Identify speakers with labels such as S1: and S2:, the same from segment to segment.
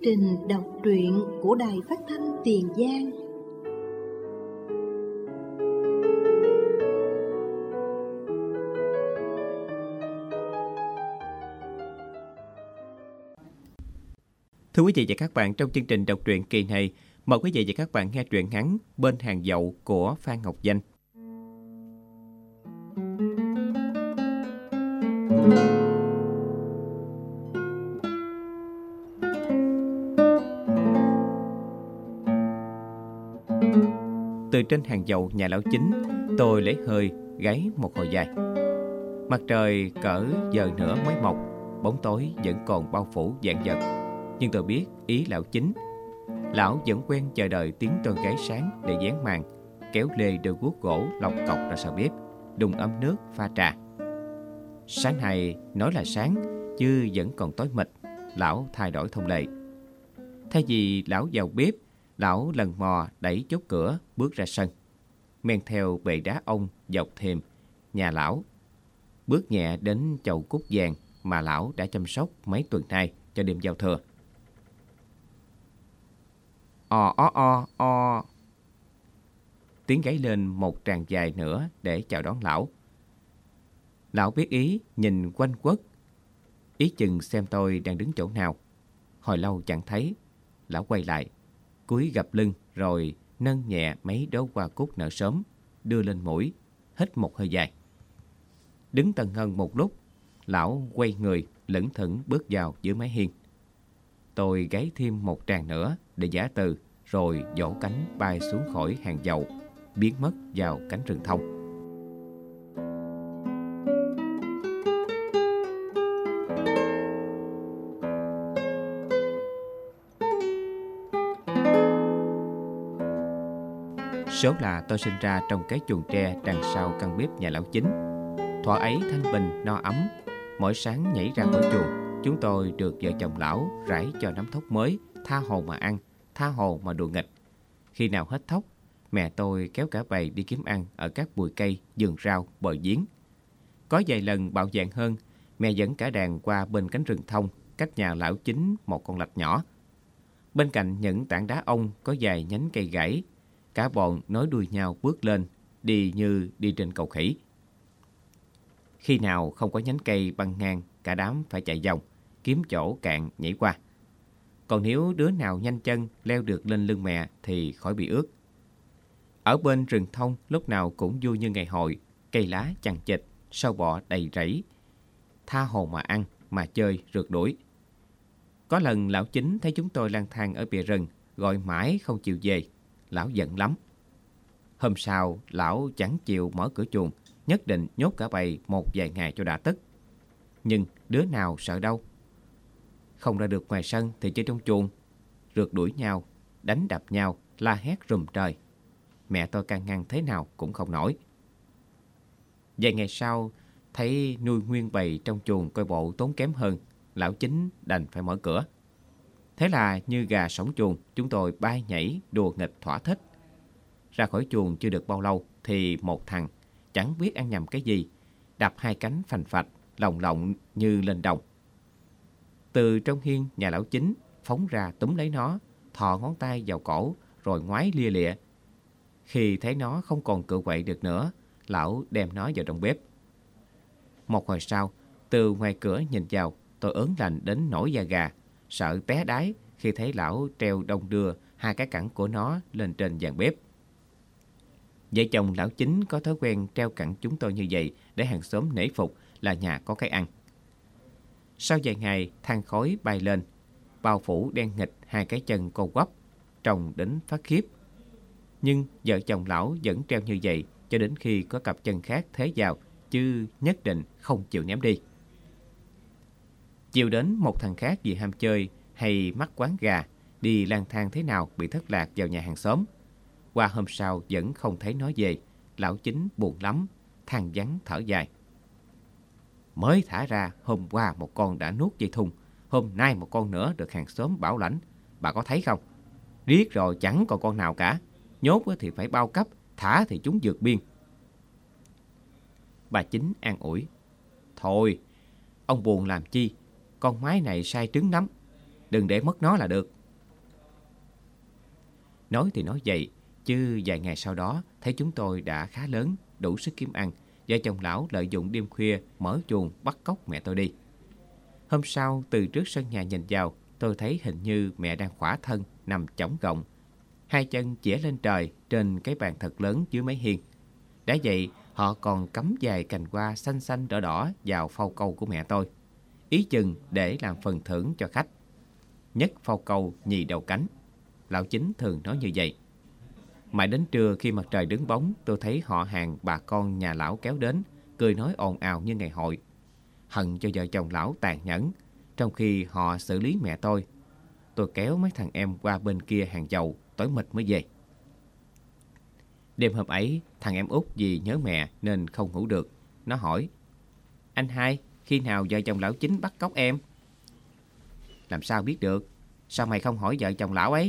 S1: trình đọc truyện của Đài Phát thanh Tiền Giang.
S2: Thưa quý vị và các bạn, trong chương trình đọc truyện kỳ này, mời quý vị và các bạn nghe truyện ngắn Bên hàng dậu của Phan Ngọc Danh. Từ trên hàng dậu nhà lão Chính, tôi lấy hơi gáy một hồi dài. Mặt trời cỡ giờ nữa mới mọc, bóng tối vẫn còn bao phủ vạn vật. Nhưng tôi biết ý lão Chính. Lão vẫn quen chờ đợi tiếng tôi gáy sáng để dán màn, kéo lê đôi guốc gỗ lọc cọc ra sau bếp, đun ấm nước pha trà. Sáng nay nói là sáng, chứ vẫn còn tối mịt. Lão thay đổi thông lệ. Thay vì lão vào bếp, lão lần mò đẩy chốt cửa bước ra sân, men theo bệ đá ông dọc thềm nhà lão, bước nhẹ đến chậu cúc vàng mà lão đã chăm sóc mấy tuần nay cho đêm giao thừa. O. Tiếng gáy lên một tràng dài nữa để chào đón lão. Lão biết ý, nhìn quanh quất, ý chừng xem tôi đang đứng chỗ nào. Hồi lâu chẳng thấy, lão quay lại, cúi gập lưng rồi nâng nhẹ mấy đóa hoa cúc nở sớm, đưa lên mũi, hít một hơi dài. Đứng tần ngân một lúc, lão quay người lững thững bước vào giữa mái hiên. Tôi gáy thêm một tràng nữa để giả từ, rồi vỗ cánh bay xuống khỏi hàng dậu, biến mất vào cánh rừng thông. Số là tôi sinh ra trong cái chuồng tre đằng sau căn bếp nhà lão Chính. Thuở ấy thanh bình no ấm, mỗi sáng nhảy ra khỏi chuồng, chúng tôi được vợ chồng lão rải cho nắm thóc mới, tha hồ mà ăn, tha hồ mà đùa nghịch. Khi nào hết thóc, mẹ tôi kéo cả bầy đi kiếm ăn ở các bụi cây, vườn rau, bờ giếng. Có vài lần bạo dạn hơn, mẹ dẫn cả đàn qua bên cánh rừng thông, cách nhà lão Chính một con lạch nhỏ. Bên cạnh những tảng đá ông có vài nhánh cây gãy, cả bọn nối đuôi nhau bước lên, đi như đi trên cầu khỉ. Khi nào không có nhánh cây băng ngang, cả đám phải chạy vòng, kiếm chỗ cạn nhảy qua. Còn nếu đứa nào nhanh chân leo được lên lưng mẹ thì khỏi bị ướt. Ở bên rừng thông lúc nào cũng vui như ngày hội, cây lá chằng chịt, sâu bọ đầy rẫy, tha hồ mà ăn, mà chơi, rượt đuổi. Có lần lão Chính thấy chúng tôi lang thang ở bìa rừng, gọi mãi không chịu về. Lão giận lắm. Hôm sau, lão chẳng chịu mở cửa chuồng, nhất định nhốt cả bầy một vài ngày cho đã tức. Nhưng đứa nào sợ đâu. Không ra được ngoài sân thì chơi trong chuồng, rượt đuổi nhau, đánh đập nhau, la hét rùm trời. Mẹ tôi can ngăn thế nào cũng không nổi. Vài ngày sau, thấy nuôi nguyên bầy trong chuồng coi bộ tốn kém hơn, lão Chính đành phải mở cửa. Thế là như gà sống chuồng, chúng tôi bay nhảy, đùa nghịch thỏa thích. Ra khỏi chuồng chưa được bao lâu thì một thằng chẳng biết ăn nhầm cái gì, đập hai cánh phành phạch, lồng lộng như lên đồng. Từ trong hiên nhà lão Chính phóng ra túm lấy nó, thò ngón tay vào cổ rồi ngoáy lia lịa. Khi thấy nó không còn cựa quậy được nữa, lão đem nó vào trong bếp. Một hồi sau, từ ngoài cửa nhìn vào, tôi ớn lạnh đến nổi da gà, sợ té đái khi thấy lão treo đong đưa hai cái cẳng của nó lên trên giàn bếp. Vợ chồng lão Chính có thói quen treo cẳng chúng tôi như vậy để hàng xóm nể phục là nhà có cái ăn. Sau vài ngày, than khói bay lên, bao phủ đen nghịch hai cái chân co quắp, trông đến phát khiếp. Nhưng vợ chồng lão vẫn treo như vậy cho đến khi có cặp chân khác thế vào, chứ nhất định không chịu ném đi. Chiều đến một thằng khác vì ham chơi hay mắc quán gà, đi lang thang thế nào bị thất lạc vào nhà hàng xóm. Qua hôm sau vẫn không thấy nó về, lão Chính buồn lắm, than vắng thở dài. Mới thả ra, hôm qua một con đã nuốt dây thun, hôm nay một con nữa được hàng xóm bảo lãnh, bà có thấy không? Riết rồi chẳng còn con nào cả, nhốt thì phải bao cấp, thả thì chúng vượt biên. Bà Chính an ủi. Thôi, ông buồn làm chi, con mái này sai trứng lắm, đừng để mất nó là được. Nói thì nói vậy, chứ vài ngày sau đó thấy chúng tôi đã khá lớn, đủ sức kiếm ăn. Vợ chồng lão lợi dụng đêm khuya mở chuồng bắt cóc mẹ tôi đi. Hôm sau, từ trước sân nhà nhìn vào, tôi thấy hình như mẹ đang khỏa thân, nằm chõng gọng, hai chân chĩa lên trời trên cái bàn thật lớn dưới mái hiên. Đã vậy, họ còn cắm vài cành hoa xanh xanh đỏ đỏ vào phao câu của mẹ tôi, ý chừng để làm phần thưởng cho khách. Nhất phao câu nhì đầu cánh, lão Chính thường nói như vậy. Mãi đến trưa khi mặt trời đứng bóng, tôi thấy họ hàng bà con nhà lão kéo đến, cười nói ồn ào như ngày hội. Hận cho vợ chồng lão tàn nhẫn, trong khi họ xử lý mẹ tôi. Tôi kéo mấy thằng em qua bên kia hàng dầu, tối mịt mới về. Đêm hôm ấy, thằng em út vì nhớ mẹ nên không ngủ được. Nó hỏi: "Anh hai, khi nào vợ chồng lão Chính bắt cóc em?" "Làm sao biết được? Sao mày không hỏi vợ chồng lão ấy?"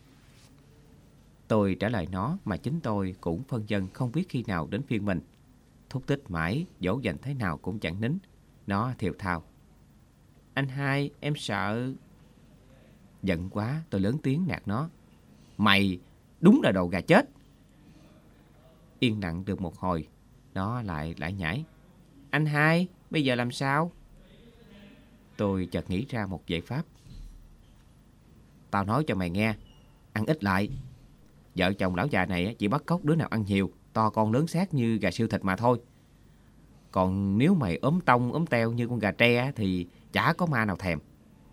S2: Tôi trả lời nó mà chính tôi cũng phân vân không biết khi nào đến phiên mình. Thúc tích mãi, dỗ dành thế nào cũng chẳng nín. Nó thều thào: "Anh hai, em sợ." Giận quá, tôi lớn tiếng nạt nó: "Mày đúng là đồ gà chết." Yên lặng được một hồi, nó lại lải nhải: "Anh hai, bây giờ làm sao?" Tôi chợt nghĩ ra một giải pháp. "Tao nói cho mày nghe, ăn ít lại. Vợ chồng lão già này chỉ bắt cóc đứa nào ăn nhiều, to con lớn xác như gà siêu thịt mà thôi. Còn nếu mày ốm tông ốm teo như con gà tre thì chả có ma nào thèm."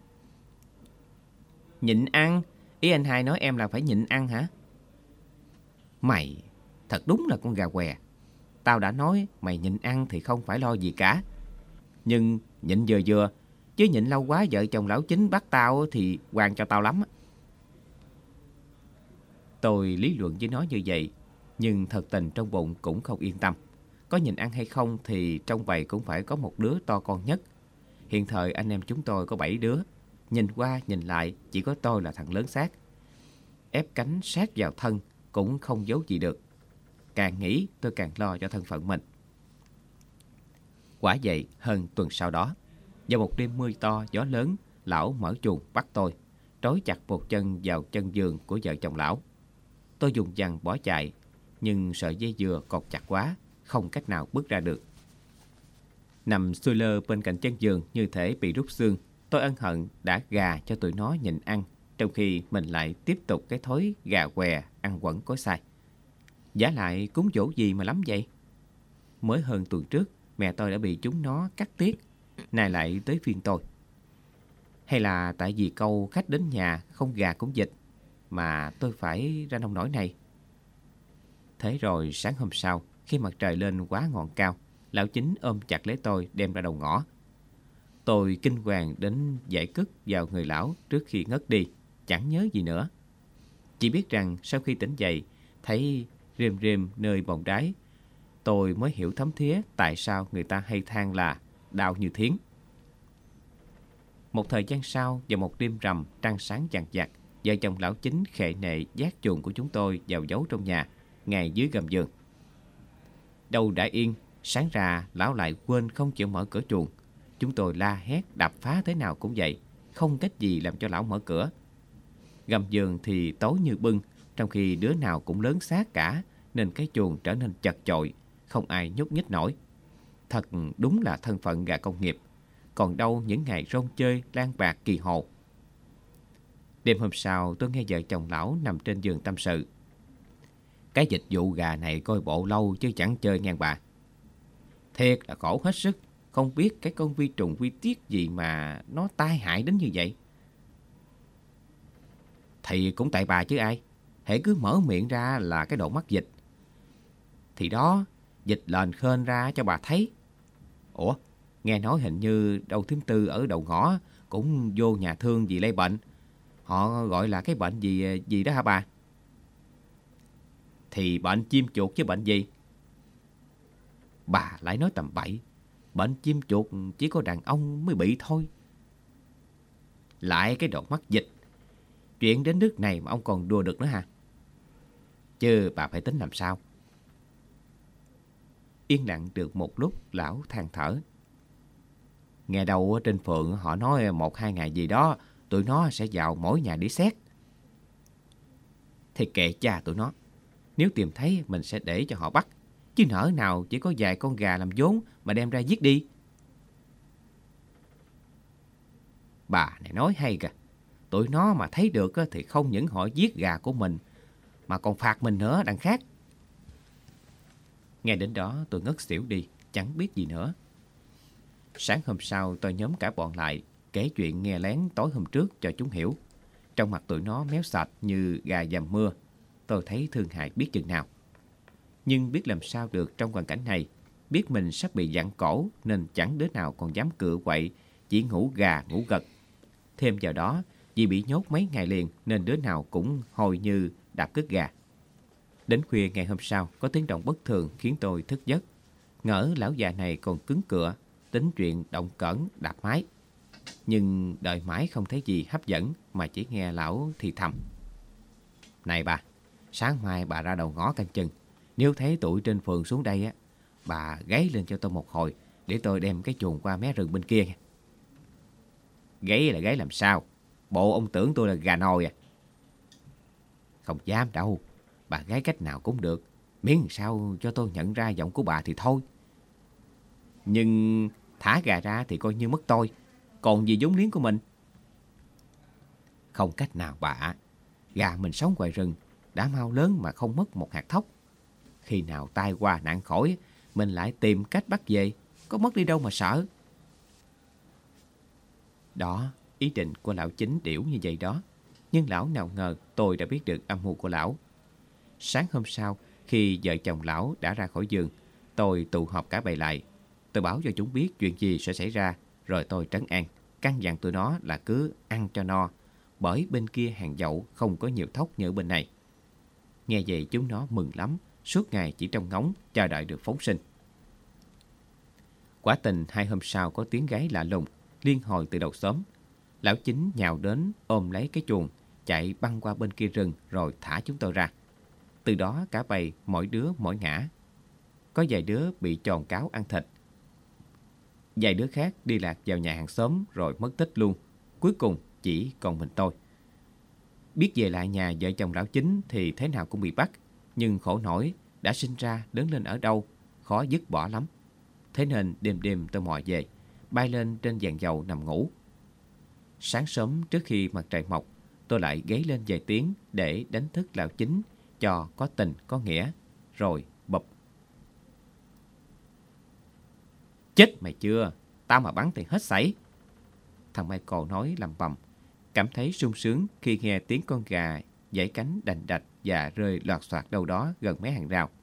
S2: "Nhịn ăn? Ý anh hai nói em là phải nhịn ăn hả?" "Mày thật đúng là con gà què. Tao đã nói mày nhịn ăn thì không phải lo gì cả. Nhưng nhịn vừa vừa, chứ nhịn lâu quá vợ chồng lão Chính bắt tao thì oan cho tao lắm." Tôi lý luận với nó như vậy, nhưng thật tình trong bụng cũng không yên tâm. Có nhịn ăn hay không thì trong bầy cũng phải có một đứa to con nhất. Hiện thời anh em chúng tôi có 7 đứa. Nhìn qua nhìn lại chỉ có tôi là thằng lớn xác. Ép cánh sát vào thân cũng không giấu gì được. Càng nghĩ tôi càng lo cho thân phận mình. Quả vậy, hơn tuần sau đó, vào một đêm mưa to gió lớn, lão mở chuồng bắt tôi, trói chặt một chân vào chân giường của vợ chồng lão. Tôi dùng dằn bỏ chạy, nhưng sợi dây dừa cột chặt quá, không cách nào bước ra được. Nằm xuôi lơ bên cạnh chân giường như thể bị rút xương, tôi ân hận đã gà cho tụi nó nhịn ăn, trong khi mình lại tiếp tục cái thói gà què ăn quẩn có sai. Vả lại cúng dỗ gì mà lắm vậy? Mới hơn tuần trước, mẹ tôi đã bị chúng nó cắt tiết, nay lại tới phiên tôi. Hay là tại vì câu khách đến nhà không gà cũng vịt mà tôi phải ra nông nỗi này? Thế rồi sáng hôm sau, khi mặt trời lên quá ngọn cao, lão Chính ôm chặt lấy tôi đem ra đầu ngõ. Tôi kinh hoàng đến giải cứt vào người lão trước khi ngất đi, chẳng nhớ gì nữa. Chỉ biết rằng sau khi tỉnh dậy, thấy rêm rêm nơi bồng đái, tôi mới hiểu thấm thía tại sao người ta hay than là đau như thiến. Một thời gian sau, vào một đêm rằm trăng sáng vằng vặc, vợ chồng lão Chính khệ nệ vác chuồng của chúng tôi vào giấu trong nhà, ngay dưới gầm giường. Đâu đã yên, sáng ra lão lại quên không chịu mở cửa chuồng. Chúng tôi la hét đập phá thế nào cũng vậy, không cách gì làm cho lão mở cửa. Gầm giường thì tối như bưng, trong khi đứa nào cũng lớn xác cả, nên cái chuồng trở nên chật chội, không ai nhúc nhích nổi. Thật đúng là thân phận gà công nghiệp, còn đâu những ngày rong chơi lang bạc kỳ hồ. Đêm hôm sau, tôi nghe vợ chồng lão nằm trên giường tâm sự. "Cái dịch vụ gà này coi bộ lâu chứ chẳng chơi ngang bà. Thiệt là khổ hết sức, không biết cái con vi trùng vi tiết gì mà nó tai hại đến như vậy." "Thì cũng tại bà chứ ai. Hễ cứ mở miệng ra là cái độ mắc dịch. Thì đó, dịch lên khên ra cho bà thấy. Ủa, nghe nói hình như đâu thím Tư ở đầu ngõ cũng vô nhà thương vì lây bệnh. Họ gọi là cái bệnh gì đó hả bà?" "Thì bệnh chim chuột chứ bệnh gì." Bà lại nói tầm bậy. Bệnh chim chuột chỉ có đàn ông mới bị thôi. Lại cái độ mắc dịch. Chuyện đến nước này mà ông còn đùa được nữa hả? Chứ bà phải tính làm sao? Yên lặng được một lúc, lão than thở. "Nghe đâu trên phường họ nói 1-2 ngày gì đó tụi nó sẽ vào mỗi nhà để xét." thì kệ cha tụi nó. Nếu tìm thấy mình sẽ để cho họ bắt, chứ nỡ nào chỉ có vài con gà làm vốn mà đem ra giết đi. Bà này nói hay kìa. Tụi nó mà thấy được thì không những họ giết gà của mình mà còn phạt mình nữa đằng khác. Nghe đến đó tôi ngất xỉu đi, chẳng biết gì nữa. Sáng hôm sau tôi nhóm cả bọn lại, kể chuyện nghe lén tối hôm trước cho chúng hiểu. Trong mặt tụi nó méo sạch như gà dầm mưa. Tôi thấy thương hại biết chừng nào. Nhưng biết làm sao được trong hoàn cảnh này. Biết mình sắp bị dặn cổ nên chẳng đứa nào còn dám cựa quậy, chỉ ngủ gà ngủ gật. Thêm vào đó, vì bị nhốt mấy ngày liền nên đứa nào cũng hồi như đạp cứt gà. Đến khuya ngày hôm sau có tiếng động bất thường khiến tôi thức giấc. Ngỡ lão già này còn cứng cựa, tính chuyện động cẩn đạp mái. Nhưng đợi mãi không thấy gì hấp dẫn mà chỉ nghe lão thì thầm. Này bà, sáng mai bà ra đầu ngõ canh chừng. Nếu thấy tụi trên phường xuống đây á, bà gáy lên cho tôi một hồi để tôi đem cái chuồng qua mé rừng bên kia. Gáy là gáy làm sao? Bộ ông tưởng tôi là gà nồi à? Không dám đâu, bà gáy cách nào cũng được, miễn sao cho tôi nhận ra giọng của bà thì thôi. Nhưng thả gà ra thì coi như mất tôi, còn gì vốn liếng của mình. Không cách nào bà, gà mình sống ngoài rừng đã mau lớn mà không mất một hạt thóc. Khi nào tai qua nạn khỏi, mình lại tìm cách bắt về, có mất đi đâu mà sợ. Đó, ý định của lão Chính điểu như vậy đó. Nhưng lão nào ngờ tôi đã biết được âm mưu của lão. Sáng hôm sau, khi vợ chồng lão đã ra khỏi giường, tôi tụ họp cả bầy lại. Tôi báo cho chúng biết chuyện gì sẽ xảy ra, rồi tôi trấn an, căn dặn tụi nó là cứ ăn cho no, bởi bên kia hàng dậu không có nhiều thóc như bên này. Nghe vậy chúng nó mừng lắm, suốt ngày chỉ trông ngóng chờ đợi được phóng sinh. Quả tình 2 hôm sau có tiếng gáy lạ lùng liên hồi từ đầu xóm. Lão Chính nhào đến ôm lấy cái chuồng, chạy băng qua bên kia rừng rồi thả chúng tôi ra. Từ đó cả bầy mỗi đứa mỗi ngã. Có vài đứa bị tròn cáo ăn thịt, vài đứa khác đi lạc vào nhà hàng xóm rồi mất tích luôn. Cuối cùng chỉ còn mình tôi. Biết về lại nhà vợ chồng lão Chính thì thế nào cũng bị bắt. Nhưng khổ nổi, đã sinh ra lớn lên ở đâu, khó dứt bỏ lắm. Thế nên đêm đêm tôi mò về, bay lên trên giàn dầu nằm ngủ. Sáng sớm trước khi mặt trời mọc, tôi lại gáy lên vài tiếng để đánh thức lão Chính cho có tình có nghĩa, rồi bập. Chết mày chưa, tao mà bắn thì hết sảy. Thằng Michael nói lầm bầm, cảm thấy sung sướng khi nghe tiếng con gà giãy cánh đành đạch và rơi loạt soạt đâu đó gần mấy hàng rào.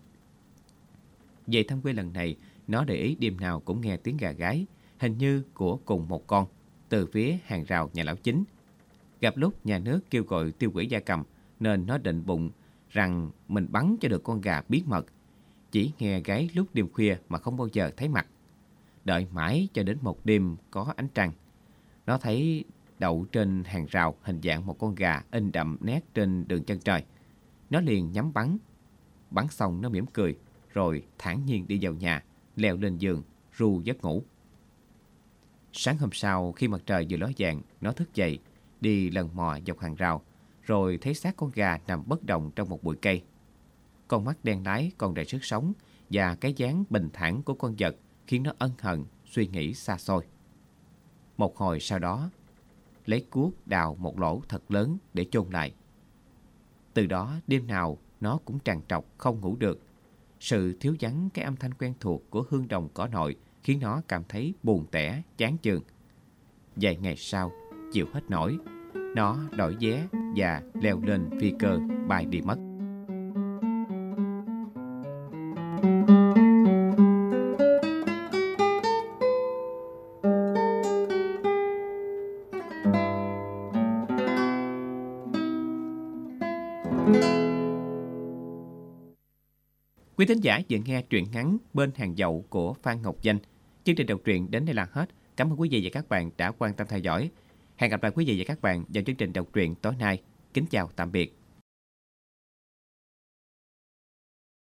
S2: Về thăm quê lần này, nó để ý đêm nào cũng nghe tiếng gà gáy, hình như của cùng một con, từ phía hàng rào nhà lão Chính. Gặp lúc nhà nước kêu gọi tiêu hủy gia cầm, nên nó định bụng rằng mình bắn cho được con gà bí mật. Chỉ nghe gáy lúc đêm khuya mà không bao giờ thấy mặt. Đợi mãi cho đến một đêm có ánh trăng, nó thấy đậu trên hàng rào hình dạng một con gà in đậm nét trên đường chân trời. Nó liền nhắm bắn. Bắn xong nó mỉm cười, rồi thản nhiên đi vào nhà, leo lên giường, ru giấc ngủ. Sáng hôm sau khi mặt trời vừa ló dạng, nó thức dậy, đi lần mò dọc hàng rào, rồi thấy xác con gà nằm bất động trong một bụi cây. Con mắt đen láy còn đầy sức sống và cái dáng bình thản của con vật khiến nó ân hận, suy nghĩ xa xôi. Một hồi sau đó, lấy cuốc đào một lỗ thật lớn để chôn lại. Từ đó đêm nào nó cũng trằn trọc không ngủ được. Sự thiếu vắng cái âm thanh quen thuộc của hương đồng cỏ nội khiến nó cảm thấy buồn tẻ, chán chường. Vài ngày sau, chịu hết nổi, nó đổi vé và leo lên phi cơ bay đi mất. Quý thính giả vừa nghe truyện ngắn Bên hàng dậu của Phan Ngọc Danh. Chương trình đọc truyện đến đây là hết. Cảm ơn quý vị và các bạn đã quan tâm theo dõi. Hẹn gặp lại quý vị và các bạn vào chương trình đọc truyện tối nay. Kính chào tạm biệt.